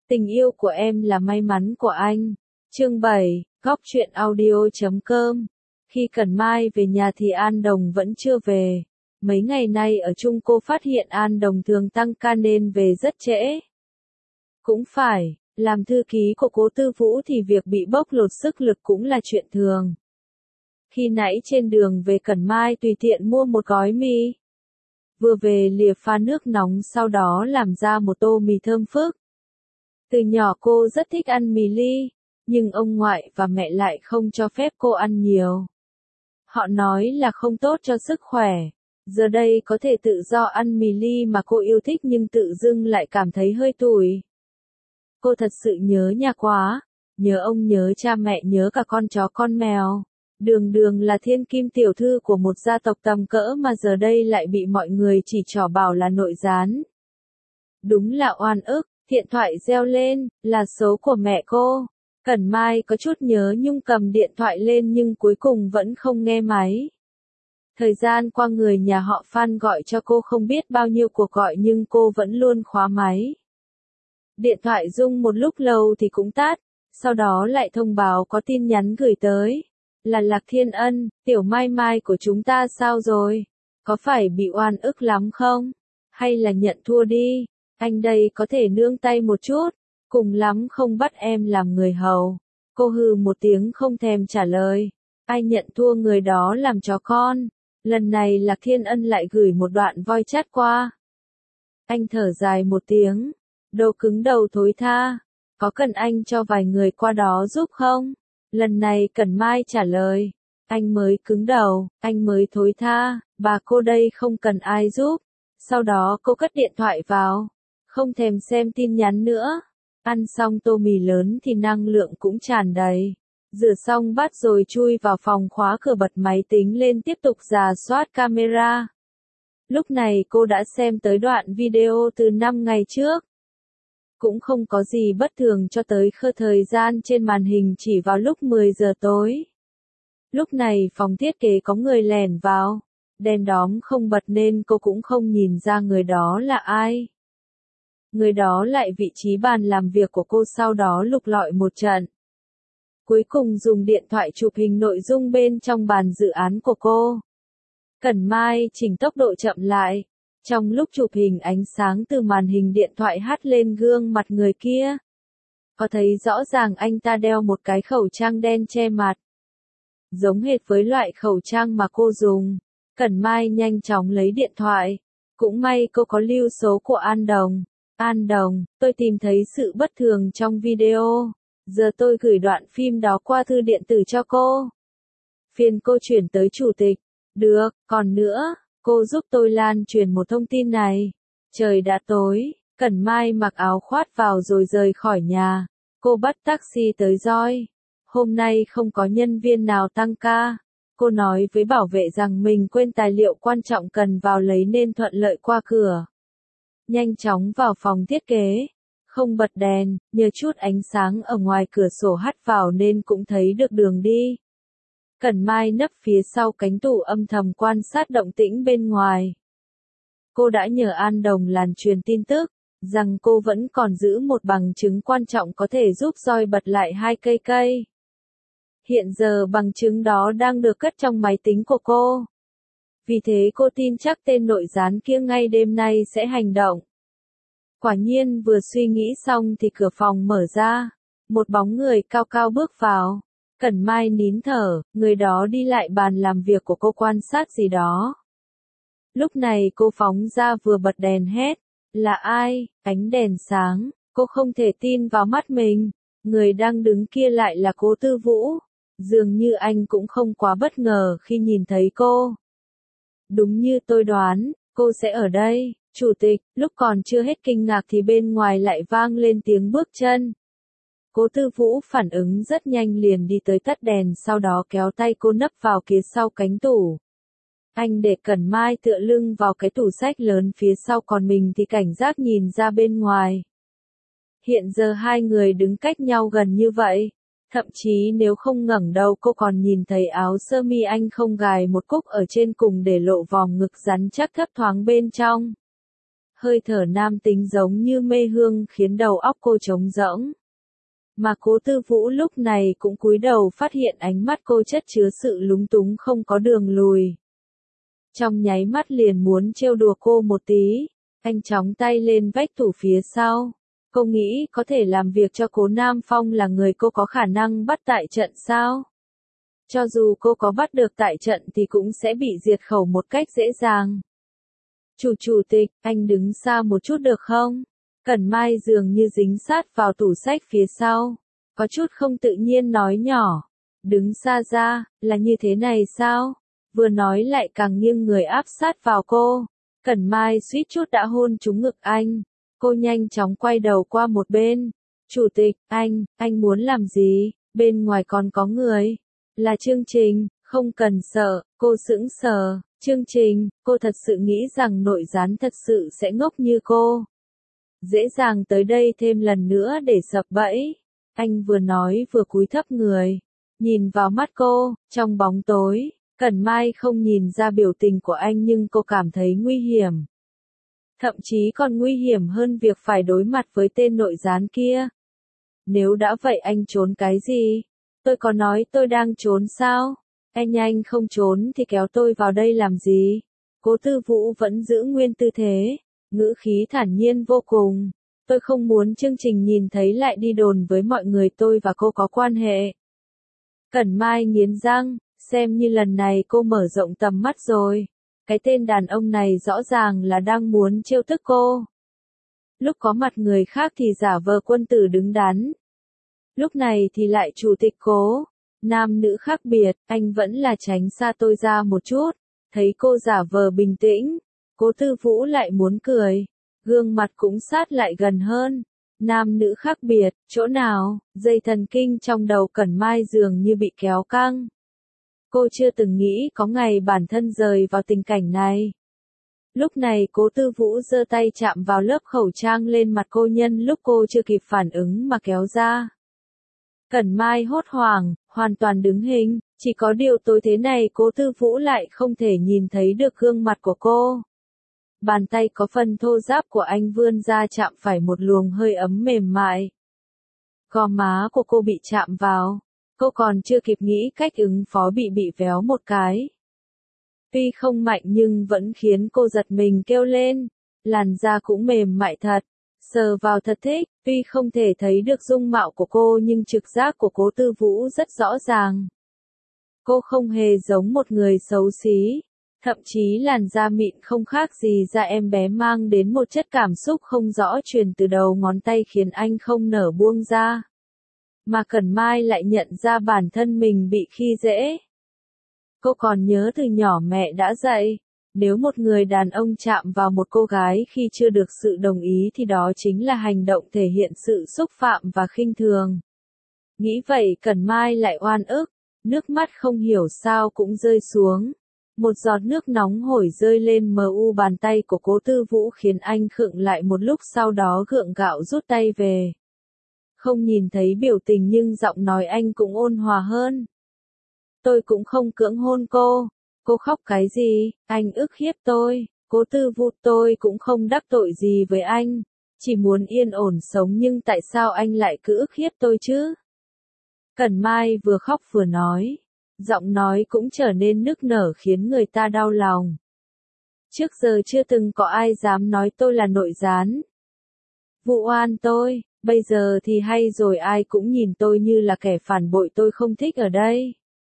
Tình yêu của em là may mắn của anh. Chương 7, Góc truyện audio.com. Khi Cẩn Mai về nhà thì An Đồng vẫn chưa về. Mấy ngày nay ở chung cô phát hiện An Đồng thường tăng ca nên về rất trễ. Cũng phải, làm thư ký của cố Tư Vũ thì việc bị bóc lột sức lực cũng là chuyện thường. Khi nãy trên đường về Cẩn Mai tùy tiện mua một gói mì. Vừa về lìa pha nước nóng sau đó làm ra một tô mì thơm phức. Từ nhỏ cô rất thích ăn mì ly, nhưng ông ngoại và mẹ lại không cho phép cô ăn nhiều. Họ nói là không tốt cho sức khỏe. Giờ đây có thể tự do ăn mì ly mà cô yêu thích nhưng tự dưng lại cảm thấy hơi tủi. Cô thật sự nhớ nhà quá, nhớ ông, nhớ cha mẹ, nhớ cả con chó con mèo. Đường Đường là thiên kim tiểu thư của một gia tộc tầm cỡ mà giờ đây lại bị mọi người chỉ trỏ bảo là nội gián. Đúng là oan ức. Điện thoại reo lên, là số của mẹ cô. Cẩn Mai có chút nhớ nhung cầm điện thoại lên nhưng cuối cùng vẫn không nghe máy. Thời gian qua người nhà họ Phan gọi cho cô không biết bao nhiêu cuộc gọi nhưng cô vẫn luôn khóa máy. Điện thoại rung một lúc lâu thì cũng tắt, sau đó lại thông báo có tin nhắn gửi tới. Là Lạc Thiên Ân, tiểu Mai Mai của chúng ta sao rồi? Có phải bị oan ức lắm không? Hay là nhận thua đi? Anh đây có thể nương tay một chút, cùng lắm không bắt em làm người hầu. Cô hừ một tiếng không thèm trả lời. Ai nhận thua người đó làm chó con. Lần này Lạc Thiên Ân lại gửi một đoạn voice chat qua. Anh thở dài một tiếng. Đồ cứng đầu thối tha. Có cần anh cho vài người qua đó giúp không? Lần này Cẩn Mai trả lời. Anh mới cứng đầu, anh mới thối tha, bà cô đây không cần ai giúp. Sau đó cô cất điện thoại vào. Không thèm xem tin nhắn nữa. Ăn xong tô mì lớn thì năng lượng cũng tràn đầy. Rửa xong bát rồi chui vào phòng khóa cửa bật máy tính lên tiếp tục rà soát camera. Lúc này cô đã xem tới đoạn video từ 5 ngày trước. Cũng không có gì bất thường cho tới thời gian trên màn hình chỉ vào lúc 10 giờ tối. Lúc này phòng thiết kế có người lẻn vào. Đèn đóm không bật nên cô cũng không nhìn ra người đó là ai. Người đó lại vị trí bàn làm việc của cô sau đó lục lọi một trận. Cuối cùng dùng điện thoại chụp hình nội dung bên trong bàn dự án của cô. Cẩn Mai chỉnh tốc độ chậm lại. Trong lúc chụp hình ánh sáng từ màn hình điện thoại hắt lên gương mặt người kia. Có thấy rõ ràng anh ta đeo một cái khẩu trang đen che mặt. Giống hệt với loại khẩu trang mà cô dùng. Cẩn Mai nhanh chóng lấy điện thoại. Cũng may cô có lưu số của An Đồng. An Đồng, tôi tìm thấy sự bất thường trong video. Giờ tôi gửi đoạn phim đó qua thư điện tử cho cô. Phiền cô chuyển tới chủ tịch. Được, còn nữa, cô giúp tôi lan truyền một thông tin này. Trời đã tối, Cẩn Mai mặc áo khoác vào rồi rời khỏi nhà. Cô bắt taxi tới Roi. Hôm nay không có nhân viên nào tăng ca. Cô nói với bảo vệ rằng mình quên tài liệu quan trọng cần vào lấy nên thuận lợi qua cửa. Nhanh chóng vào phòng thiết kế. Không bật đèn, nhờ chút ánh sáng ở ngoài cửa sổ hắt vào nên cũng thấy được đường đi. Cẩn Mai nấp phía sau cánh tủ âm thầm quan sát động tĩnh bên ngoài. Cô đã nhờ An Đồng lan truyền tin tức, rằng cô vẫn còn giữ một bằng chứng quan trọng có thể giúp Roi bật lại 2 cây. Hiện giờ bằng chứng đó đang được cất trong máy tính của cô. Vì thế cô tin chắc tên nội gián kia ngay đêm nay sẽ hành động. Quả nhiên vừa suy nghĩ xong thì cửa phòng mở ra. Một bóng người cao cao bước vào. Cẩn Mai nín thở, người đó đi lại bàn làm việc của cô quan sát gì đó. Lúc này cô phóng ra vừa bật đèn hét. Là ai? Ánh đèn sáng, cô không thể tin vào mắt mình. Người đang đứng kia lại là cố Tư Vũ. Dường như anh cũng không quá bất ngờ khi nhìn thấy cô. Đúng như tôi đoán, cô sẽ ở đây. Chủ tịch, lúc còn chưa hết kinh ngạc thì bên ngoài lại vang lên tiếng bước chân. Cố Tư Vũ phản ứng rất nhanh liền đi tới tắt đèn sau đó kéo tay cô nấp vào phía sau cánh tủ. Anh để Cẩn Mai tựa lưng vào cái tủ sách lớn phía sau còn mình thì cảnh giác nhìn ra bên ngoài. Hiện giờ hai người đứng cách nhau gần như vậy. Thậm chí nếu không ngẩng đầu cô còn nhìn thấy áo sơ mi anh không gài một cúc ở trên cùng để lộ vòng ngực rắn chắc thấp thoáng bên trong. Hơi thở nam tính giống như mê hương khiến đầu óc cô trống rỗng. Mà Cố Tư Vũ lúc này cũng cúi đầu phát hiện ánh mắt cô chất chứa sự lúng túng không có đường lùi. Trong nháy mắt liền muốn trêu đùa cô một tí, anh chóng tay lên vách tủ phía sau. Cô nghĩ có thể làm việc cho Cố Nam Phong là người cô có khả năng bắt tại trận sao? Cho dù cô có bắt được tại trận thì cũng sẽ bị diệt khẩu một cách dễ dàng. Chủ tịch, anh đứng xa một chút được không? Cẩn Mai dường như dính sát vào tủ sách phía sau. Có chút không tự nhiên nói nhỏ. Đứng xa ra, là như thế này sao? Vừa nói lại càng nghiêng người áp sát vào cô. Cẩn Mai suýt chút đã hôn trúng ngực anh. Cô nhanh chóng quay đầu qua một bên. Chủ tịch, anh muốn làm gì? Bên ngoài còn có người. Là chương trình, không cần sợ, cô sững sờ. Chương trình, cô thật sự nghĩ rằng nội gián thật sự sẽ ngốc như cô. Dễ dàng tới đây thêm lần nữa để sập bẫy. Anh vừa nói vừa cúi thấp người. Nhìn vào mắt cô, trong bóng tối, Cẩn Mai không nhìn ra biểu tình của anh nhưng cô cảm thấy nguy hiểm. Thậm chí còn nguy hiểm hơn việc phải đối mặt với tên nội gián kia. Nếu đã vậy anh trốn cái gì? Tôi có nói tôi đang trốn sao? Anh không trốn thì kéo tôi vào đây làm gì? Cố Tư Vũ vẫn giữ nguyên tư thế, ngữ khí thản nhiên vô cùng. Tôi không muốn chương trình nhìn thấy lại đi đồn với mọi người tôi và cô có quan hệ. Cẩn Mai nghiến răng, xem như lần này cô mở rộng tầm mắt rồi. Cái tên đàn ông này rõ ràng là đang muốn trêu tức cô. Lúc có mặt người khác thì giả vờ quân tử đứng đắn. Lúc này thì lại chủ tịch Cố. Nam nữ khác biệt, anh vẫn là tránh xa tôi ra một chút. Thấy cô giả vờ bình tĩnh, Cố Tư Vũ lại muốn cười. Gương mặt cũng sát lại gần hơn. Nam nữ khác biệt, chỗ nào? Dây thần kinh trong đầu Cẩn Mai dường như bị kéo căng. Cô chưa từng nghĩ có ngày bản thân rời vào tình cảnh này. Lúc này Cố Tư Vũ giơ tay chạm vào lớp khẩu trang lên mặt cô nhân lúc cô chưa kịp phản ứng mà kéo ra. Cẩn Mai hốt hoảng, hoàn toàn đứng hình, chỉ có điều tối thế này Cố Tư Vũ lại không thể nhìn thấy được gương mặt của cô. Bàn tay có phần thô ráp của anh vươn ra chạm phải một luồng hơi ấm mềm mại. Gò má của cô bị chạm vào, cô còn chưa kịp nghĩ cách ứng phó bị véo một cái. Tuy không mạnh nhưng vẫn khiến cô giật mình kêu lên, làn da cũng mềm mại thật. Sờ vào thật thích, tuy không thể thấy được dung mạo của cô nhưng trực giác của Cố Tư Vũ rất rõ ràng. Cô không hề giống một người xấu xí, thậm chí làn da mịn không khác gì da em bé mang đến một chất cảm xúc không rõ truyền từ đầu ngón tay khiến anh không nở buông ra. Mà Cẩn Mai lại nhận ra bản thân mình bị khi dễ. Cô còn nhớ từ nhỏ mẹ đã dạy. Nếu một người đàn ông chạm vào một cô gái khi chưa được sự đồng ý thì đó chính là hành động thể hiện sự xúc phạm và khinh thường. Nghĩ vậy Cẩn Mai lại oan ức, nước mắt không hiểu sao cũng rơi xuống. Một giọt nước nóng hổi rơi lên mu bàn tay của Cố Tư Vũ khiến anh khựng lại một lúc sau đó gượng gạo rút tay về. Không nhìn thấy biểu tình nhưng giọng nói anh cũng ôn hòa hơn. Tôi cũng không cưỡng hôn cô. Cô khóc cái gì, anh ức hiếp tôi, Cố Tư Vũ tôi cũng không đắc tội gì với anh, chỉ muốn yên ổn sống nhưng tại sao anh lại cứ ức hiếp tôi chứ? Cẩn Mai vừa khóc vừa nói, giọng nói cũng trở nên nức nở khiến người ta đau lòng. Trước giờ chưa từng có ai dám nói tôi là nội gián. Vụ oan tôi, bây giờ thì hay rồi ai cũng nhìn tôi như là kẻ phản bội tôi không thích ở đây.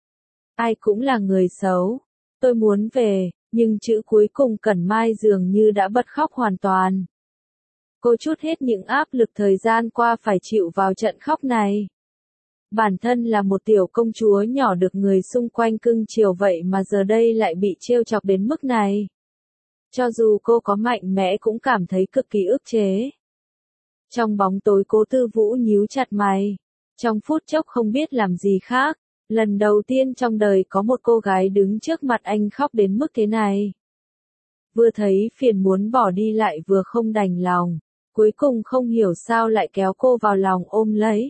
Ai cũng là người xấu. Tôi muốn về, nhưng chữ cuối cùng Cẩn Mai dường như đã bật khóc hoàn toàn. Cô trút hết những áp lực thời gian qua phải chịu vào trận khóc này. Bản thân là một tiểu công chúa nhỏ được người xung quanh cưng chiều vậy mà giờ đây lại bị trêu chọc đến mức này. Cho dù cô có mạnh mẽ cũng cảm thấy cực kỳ ức chế. Trong bóng tối Cố Tư Vũ nhíu chặt mày. Trong phút chốc không biết làm gì khác. Lần đầu tiên trong đời có một cô gái đứng trước mặt anh khóc đến mức thế này. Vừa thấy phiền muốn bỏ đi lại vừa không đành lòng, cuối cùng không hiểu sao lại kéo cô vào lòng ôm lấy.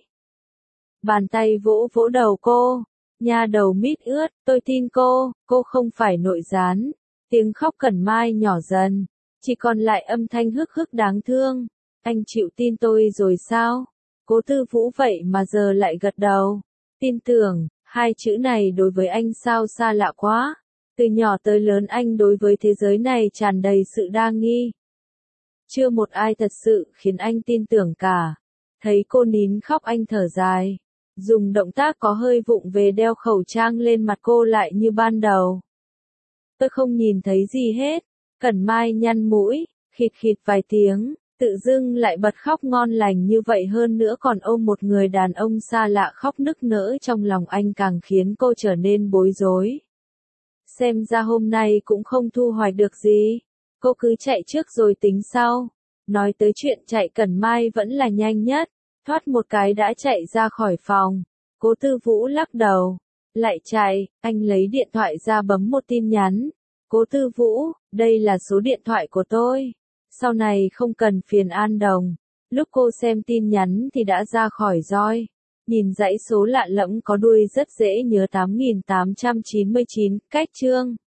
Bàn tay vỗ vỗ đầu cô, nha đầu mít ướt, tôi tin cô không phải nội gián. Tiếng khóc Cẩn Mai nhỏ dần, Chỉ còn lại âm thanh hức hức đáng thương. Anh chịu tin tôi rồi sao? Cố Tư Vũ vậy mà giờ lại gật đầu. Tin tưởng, hai chữ này đối với anh sao xa lạ quá. Từ nhỏ tới lớn anh đối với thế giới này tràn đầy sự đa nghi. Chưa một ai thật sự khiến anh tin tưởng cả. Thấy cô nín khóc anh thở dài. Dùng động tác có hơi vụng về đeo khẩu trang lên mặt cô lại như ban đầu. Tôi không nhìn thấy gì hết. Cẩn Mai nhăn mũi, khịt khịt vài tiếng, tự dưng lại bật khóc ngon lành như vậy, hơn nữa còn ôm một người đàn ông xa lạ khóc nức nở trong lòng anh càng khiến cô trở nên bối rối. Xem ra hôm nay cũng không thu hoạch được gì. Cô cứ chạy trước rồi tính sau. Nói tới chuyện chạy Cẩn Mai vẫn là nhanh nhất. Thoát một cái đã chạy ra khỏi phòng. Cố Tư Vũ lắc đầu. Lại chạy, anh lấy điện thoại ra bấm một tin nhắn. Cố Tư Vũ, đây là số điện thoại của tôi. Sau này không cần phiền An Đồng. Lúc cô xem tin nhắn thì đã ra khỏi roi. Nhìn dãy số lạ lẫm có đuôi rất dễ nhớ 8899, cách chương.